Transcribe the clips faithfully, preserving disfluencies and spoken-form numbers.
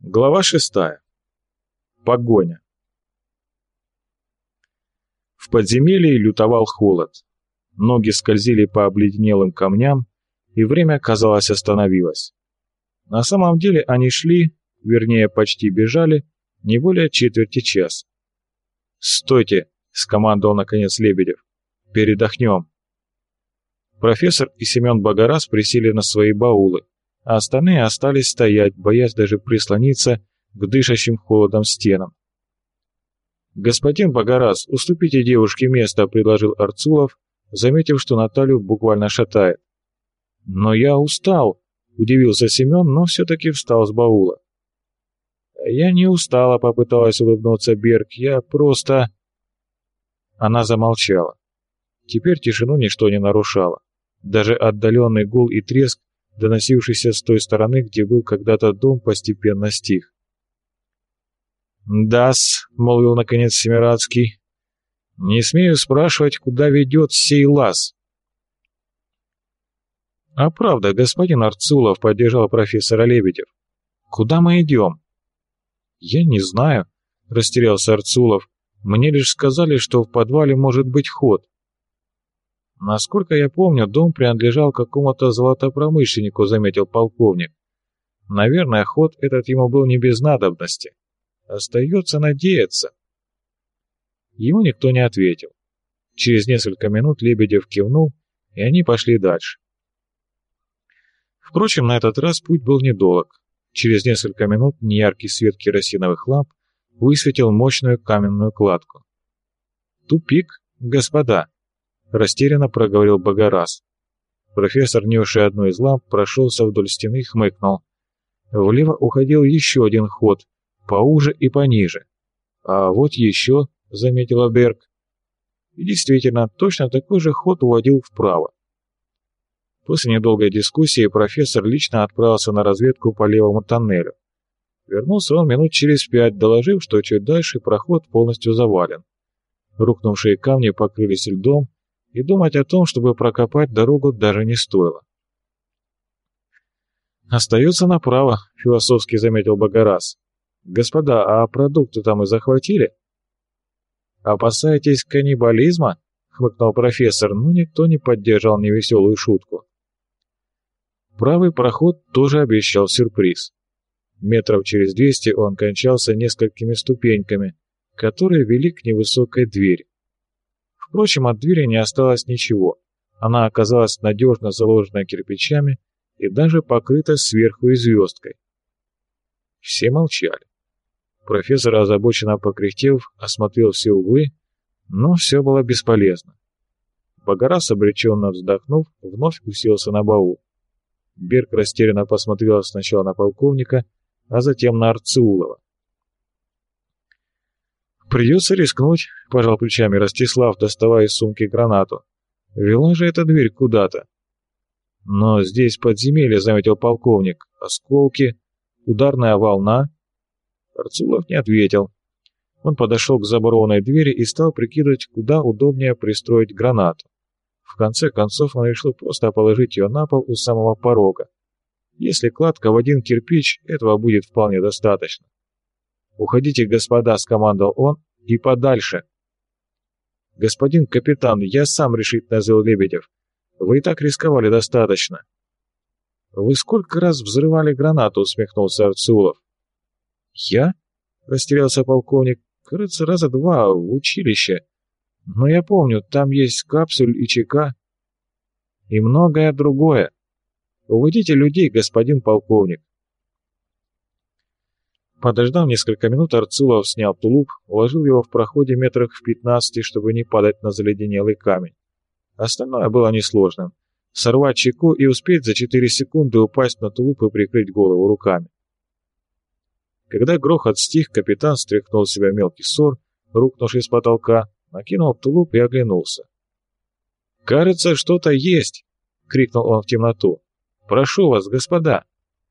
Глава шестая. Погоня. В подземелье лютовал холод. Ноги скользили по обледенелым камням, и время, казалось, остановилось. На самом деле они шли, вернее, почти бежали, не более четверти часа. «Стойте!» — скомандовал наконец Лебедев. «Передохнем». Профессор и Семен Богораз присели на свои баулы, а остальные остались стоять, боясь даже прислониться к дышащим холодом стенам. «Господин Богораз, уступите девушке место», — предложил Арцулов, заметив, что Наталью буквально шатает. «Но я устал», — удивился Семен, но все-таки встал с баула. «Я не устала», — попыталась улыбнуться Берг, — «я просто...» Она замолчала. Теперь тишину ничто не нарушало. Даже отдаленный гул и треск, доносившийся с той стороны, где был когда-то дом, постепенно стих. «Да-с», — молвил наконец Семирадский, — «не смею спрашивать, куда ведет сей лаз». «А правда, господин Арцулов», — поддержал профессора Лебедев, — «куда мы идем?» «Я не знаю», — растерялся Арцулов, — «мне лишь сказали, что в подвале может быть ход». «Насколько я помню, дом принадлежал какому-то золотопромышленнику», — заметил полковник. «Наверное, ход этот ему был не без надобности. Остается надеяться». Ему никто не ответил. Через несколько минут Лебедев кивнул, и они пошли дальше. Впрочем, на этот раз путь был недолг. Через несколько минут неяркий свет керосиновых ламп высветил мощную каменную кладку. «Тупик, господа», — растерянно проговорил Богораз. Профессор, несший одну из ламп, прошелся вдоль стены и хмыкнул. Влево уходил еще один ход, поуже и пониже. «А вот еще», — заметила Берг. И действительно, точно такой же ход уводил вправо. После недолгой дискуссии профессор лично отправился на разведку по левому тоннелю. Вернулся он минут через пять, доложив, что чуть дальше проход полностью завален. Рухнувшие камни покрылись льдом, и думать о том, чтобы прокопать дорогу, даже не стоило. «Остается направо», — философски заметил Богораз. «Господа, а продукты там и захватили?» «Опасаетесь каннибализма?» — хмыкнул профессор, но никто не поддержал невеселую шутку. Правый проход тоже обещал сюрприз. Метров через двести он кончался несколькими ступеньками, которые вели к невысокой двери. Впрочем, от двери не осталось ничего. Она оказалась надежно заложена кирпичами и даже покрыта сверху и звездкой. Все молчали. Профессор, озабоченно покряхтев, осмотрел все углы, но все было бесполезно. Богораз, обреченно вздохнув, вновь уселся на баул. Берг растерянно посмотрела сначала на полковника, а затем на Арцулова. «Придется рискнуть», — пожал плечами Ростислав, доставая из сумки гранату. «Вела же эта дверь куда-то». «Но здесь подземелье», — заметил полковник. «Осколки, ударная волна». Арцулов не ответил. Он подошел к заборованной двери и стал прикидывать, куда удобнее пристроить гранату. В конце концов он решил просто положить ее на пол у самого порога. Если кладка в один кирпич, этого будет вполне достаточно. «Уходите, господа», — скомандовал он, — «и подальше». «Господин капитан, я сам решительно заявил Лебедев. Вы и так рисковали достаточно». «Вы сколько раз взрывали гранату?» — усмехнулся Арцулов. «Я?» — растерялся полковник. «Кажется, раза два в училище. Но я помню, там есть капсуль и ЧК. И многое другое. Уводите людей, господин полковник». Подождав несколько минут, Арцулов снял тулуп, уложил его в проходе метрах в пятнадцати, чтобы не падать на заледенелый камень. Остальное было несложным. Сорвать чеку и успеть за четыре секунды упасть на тулуп и прикрыть голову руками. Когда грохот стих, капитан стряхнул с себя мелкий ссор, рухнувший с потолка, накинул тулуп и оглянулся. «Кажется, что-то есть!» — крикнул он в темноту. «Прошу вас, господа!»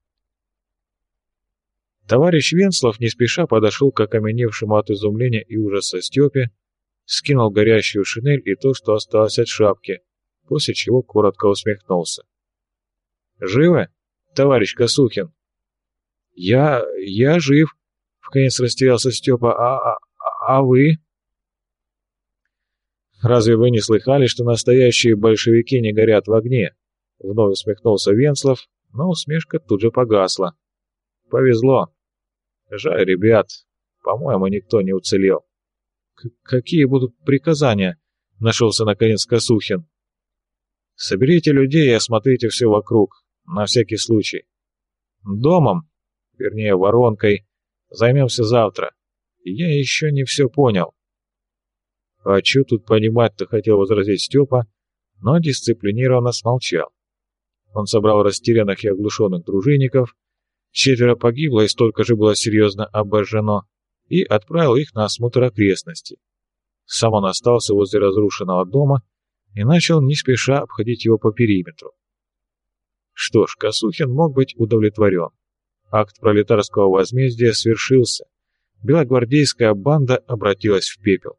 Товарищ Венслов не спеша подошел к окаменевшему от изумления и ужаса Степе, скинул горящую шинель и то, что осталось от шапки, после чего коротко усмехнулся. «Живы, товарищ Косухин?» «Я... я жив», — вконец растерялся Степа. «А... а... а вы?» «Разве вы не слыхали, что настоящие большевики не горят в огне?» — вновь усмехнулся Венцлов, но усмешка тут же погасла. «Повезло. Жаль, ребят. По-моему, никто не уцелел». «Какие будут приказания?» — нашелся наконец Косухин. «Соберите людей и осмотрите все вокруг, на всякий случай. Домом, вернее воронкой, займемся завтра. Я еще не все понял». «А что тут понимать-то?» — хотел возразить Степа, но дисциплинированно смолчал. Он собрал растерянных и оглушенных дружинников, четверо погибло и столько же было серьезно обожжено, и отправил их на осмотр окрестностей. Сам он остался возле разрушенного дома и начал не спеша обходить его по периметру. Что ж, Косухин мог быть удовлетворен. Акт пролетарского возмездия свершился. Белогвардейская банда обратилась в пепел.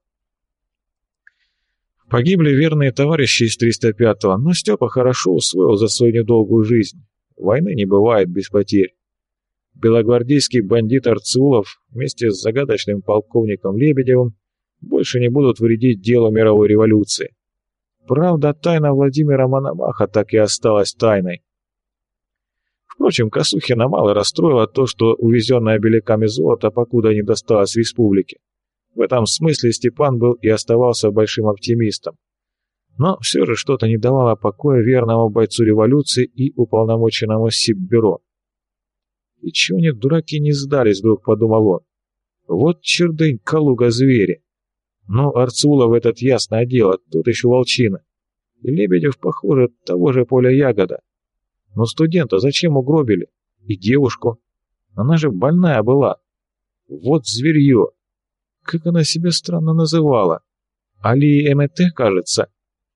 Погибли верные товарищи из триста пятого, но Степа хорошо усвоил за свою недолгую жизнь. Войны не бывает без потерь. Белогвардейский бандит Арцулов вместе с загадочным полковником Лебедевым больше не будут вредить делу мировой революции. Правда, тайна Владимира Мономаха так и осталась тайной. Впрочем, Косухина мало расстроило то, что увезенное беляками золото покуда не досталось республике. В этом смысле Степан был и оставался большим оптимистом. Но все же что-то не давало покоя верному бойцу революции и уполномоченному Сиббюро. «И чего они, дураки, не сдались?» — вдруг подумал он. «Вот чердынь, Калуга, звери. Ну, Арцулов этот ясное дело, тут еще волчина. И Лебедев, похоже, того же поля ягода. Но студента зачем угробили? И девушку? Она же больная была. Вот зверье. Как она себя странно называла? Али Эмете, кажется».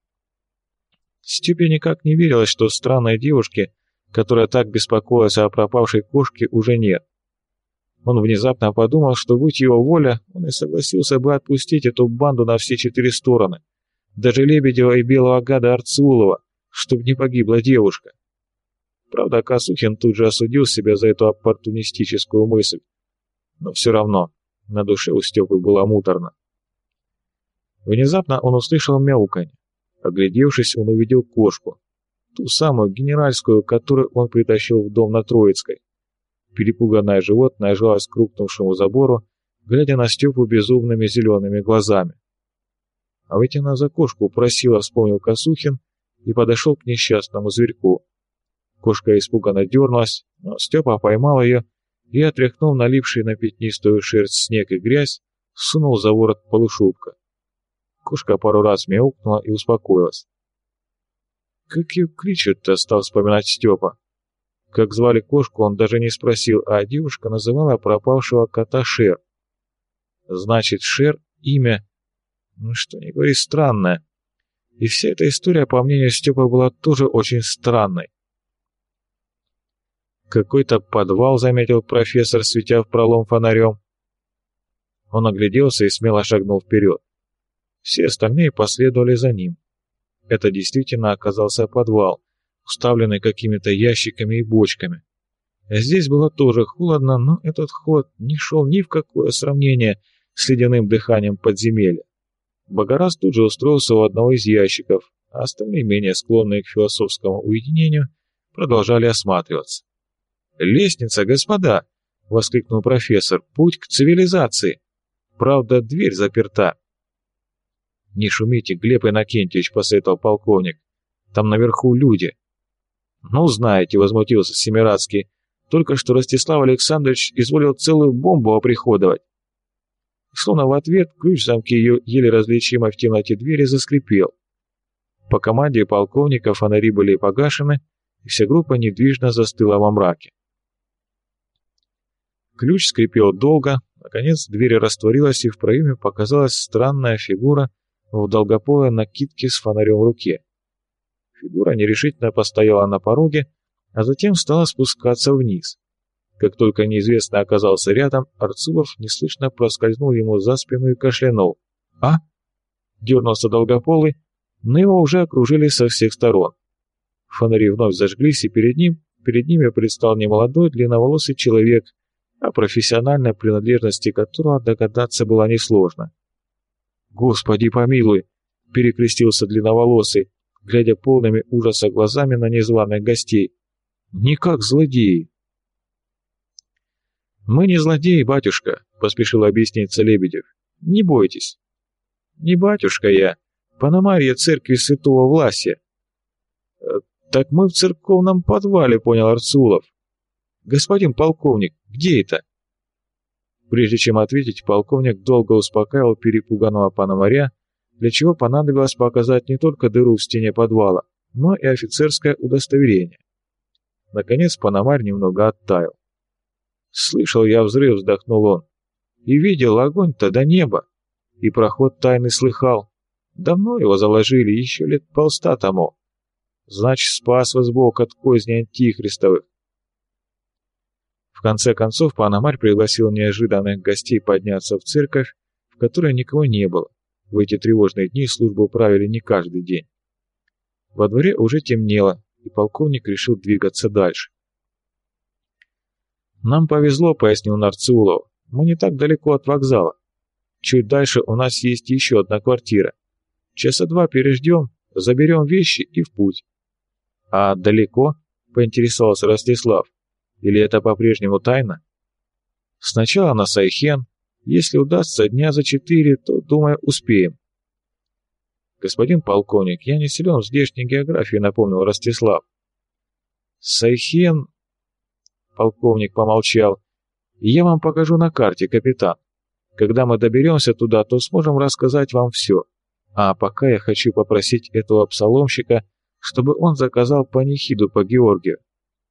Степе никак не верилось, что странной девушки, которая так беспокоилась о пропавшей кошке, уже нет. Он внезапно подумал, что, будь его воля, он и согласился бы отпустить эту банду на все четыре стороны, даже Лебедева и белого гада Арцулова, чтобы не погибла девушка. Правда, Косухин тут же осудил себя за эту оппортунистическую мысль, но все равно на душе у Степы было муторно. Внезапно он услышал мяуканье. Оглядевшись, он увидел кошку, ту самую генеральскую, которую он притащил в дом на Троицкой. Перепуганное животное жалось к рухнувшему забору, глядя на Степу безумными зелеными глазами. «А ведь она за кошку просила», — вспомнил Косухин и подошел к несчастному зверьку. Кошка испуганно дернулась, но Степа поймал ее и, отряхнув налипший на пятнистую шерсть снег и грязь, сунул за ворот полушубка. Кошка пару раз мяукнула и успокоилась. «Как ее кличут-то?» — стал вспоминать Степа. Как звали кошку, он даже не спросил, а девушка называла пропавшего кота Шер. Значит, Шер — имя, ну что ни говори, странное. И вся эта история, по мнению Степы, была тоже очень странной. «Какой-то подвал», — заметил профессор, светя в пролом фонарем. Он огляделся и смело шагнул вперед. Все остальные последовали за ним. Это действительно оказался подвал, уставленный какими-то ящиками и бочками. Здесь было тоже холодно, но этот холод не шел ни в какое сравнение с ледяным дыханием подземелья. Богораз тут же устроился у одного из ящиков, а остальные, менее склонные к философскому уединению, продолжали осматриваться. «Лестница, господа!» — воскликнул профессор. «Путь к цивилизации! Правда, дверь заперта». «Не шумите, Глеб Иннокентьевич», — посоветовал полковник. «Там наверху люди». «Ну, знаете», — возмутился Семирадский, «только что Ростислав Александрович изволил целую бомбу оприходовать». Словно в ответ ключ в замке ее еле различимой в темноте двери заскрипел. По команде полковника фонари были погашены, и вся группа недвижно застыла во мраке. Ключ скрипел долго, наконец дверь растворилась, и в проеме показалась странная фигура в долгополой накидке с фонарем в руке. Фигура нерешительно постояла на пороге, а затем стала спускаться вниз. Как только неизвестный оказался рядом, Арцулов неслышно проскользнул ему за спину и кашлянул. «А?» — дернулся долгополый, но его уже окружили со всех сторон. Фонари вновь зажглись, и перед ним перед ними предстал немолодой длинноволосый человек, о профессиональной принадлежности которого догадаться было несложно. «Господи помилуй!» — перекрестился длинноволосый, глядя полными ужаса глазами на незваных гостей. «Не как злодеи!» «Мы не злодеи, батюшка», — поспешил объясниться Лебедев. «Не бойтесь». «Не батюшка я, Пономарья церкви святого Власия». «Так мы в церковном подвале», — понял Арцулов. «Господин полковник, где это?» Прежде чем ответить, полковник долго успокаивал перепуганного Пономаря, для чего понадобилось показать не только дыру в стене подвала, но и офицерское удостоверение. Наконец Пономарь немного оттаял. «Слышал я взрыв», — вздохнул он, — «и видел огонь-то до неба, и проход тайный слыхал. Давно его заложили, еще лет полста тому. Значит, спас вас Бог от козни антихристовых». В конце концов Пономарь пригласил неожиданных гостей подняться в церковь, в которой никого не было. В эти тревожные дни службу правили не каждый день. Во дворе уже темнело, и полковник решил двигаться дальше. «Нам повезло», — пояснил Нарцулов. «Мы не так далеко от вокзала. Чуть дальше у нас есть еще одна квартира. Часа два переждем, заберем вещи и в путь». «А далеко?» — поинтересовался Ростислав. «Или это по-прежнему тайна?» «Сначала на Сайхен. Если удастся дня за четыре, то, думаю, успеем». «Господин полковник, я не силен в здешней географии», — напомнил Ростислав. «Сайхен...» — полковник помолчал. «Я вам покажу на карте, капитан. Когда мы доберемся туда, то сможем рассказать вам все. А пока я хочу попросить этого псаломщика, чтобы он заказал панихиду по Георгию».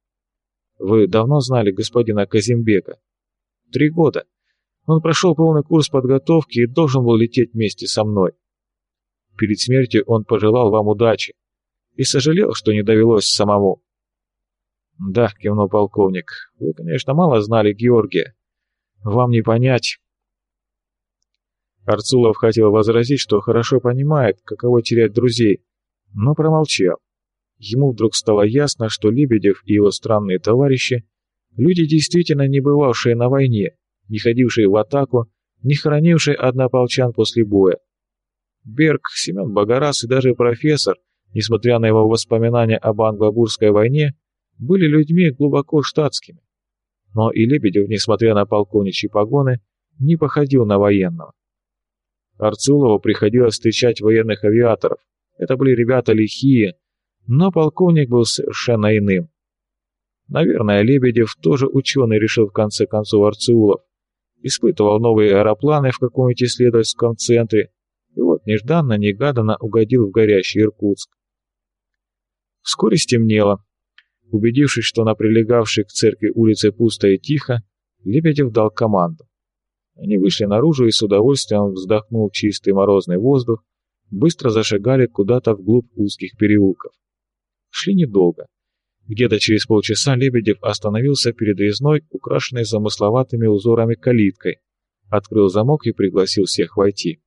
«Вы давно знали господина Казимбека?» «Три года. Он прошел полный курс подготовки и должен был лететь вместе со мной. Перед смертью он пожелал вам удачи и сожалел, что не довелось самому». «Да», — кивнул полковник, — «вы, конечно, мало знали Георгия. Вам не понять». Арцулов хотел возразить, что хорошо понимает, каково терять друзей, но промолчал. Ему вдруг стало ясно, что Лебедев и его странные товарищи — люди, действительно не бывавшие на войне, не ходившие в атаку, не хоронившие однополчан после боя. Берг, Семен Богораз и даже профессор, несмотря на его воспоминания об англо-бурской войне, были людьми глубоко штатскими. Но и Лебедев, несмотря на полковничьи погоны, не походил на военного. Арцулову приходилось встречать военных авиаторов. Это были ребята лихие, но полковник был совершенно иным. Наверное, Лебедев, тоже ученый, решил в конце концов Арцулов. Испытывал новые аэропланы в каком-нибудь исследовательском центре, и вот нежданно-негаданно угодил в горящий Иркутск. Вскоре стемнело. Убедившись, что на прилегавшей к церкви улице пусто и тихо, Лебедев дал команду. Они вышли наружу и с удовольствием, вздохнув чистый морозный воздух, быстро зашагали куда-то вглубь узких переулков. Шли недолго. Где-то через полчаса Лебедев остановился перед резной, украшенной замысловатыми узорами калиткой, открыл замок и пригласил всех войти.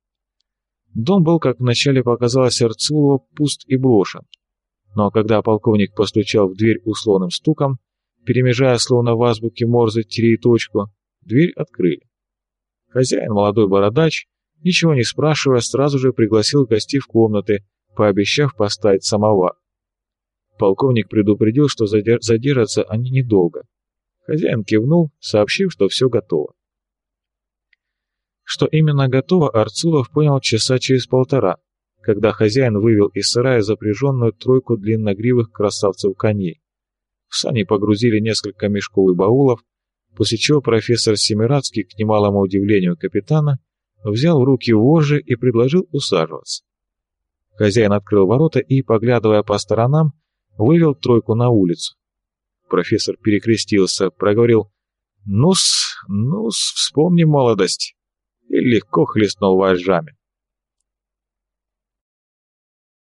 Дом был, как вначале показалось Арцулову, пуст и брошен. Но когда полковник постучал в дверь условным стуком, перемежая словно в азбуке Морзе тире и точку, дверь открыли. Хозяин, молодой бородач, ничего не спрашивая, сразу же пригласил гостей в комнаты, пообещав поставить самовар. Полковник предупредил, что задержатся они недолго. Хозяин кивнул, сообщив, что все готово. Что именно готово, Арцулов понял часа через полтора, когда хозяин вывел из сарая запряженную тройку длинногривых красавцев-коней. В сани погрузили несколько мешков и баулов, после чего профессор Семирадский, к немалому удивлению капитана, взял в руки вожжи и предложил усаживаться. Хозяин открыл ворота и, поглядывая по сторонам, вывел тройку на улицу. Профессор перекрестился, проговорил «Ну-с, ну-с, вспомни молодость» и легко хлестнул вожжами.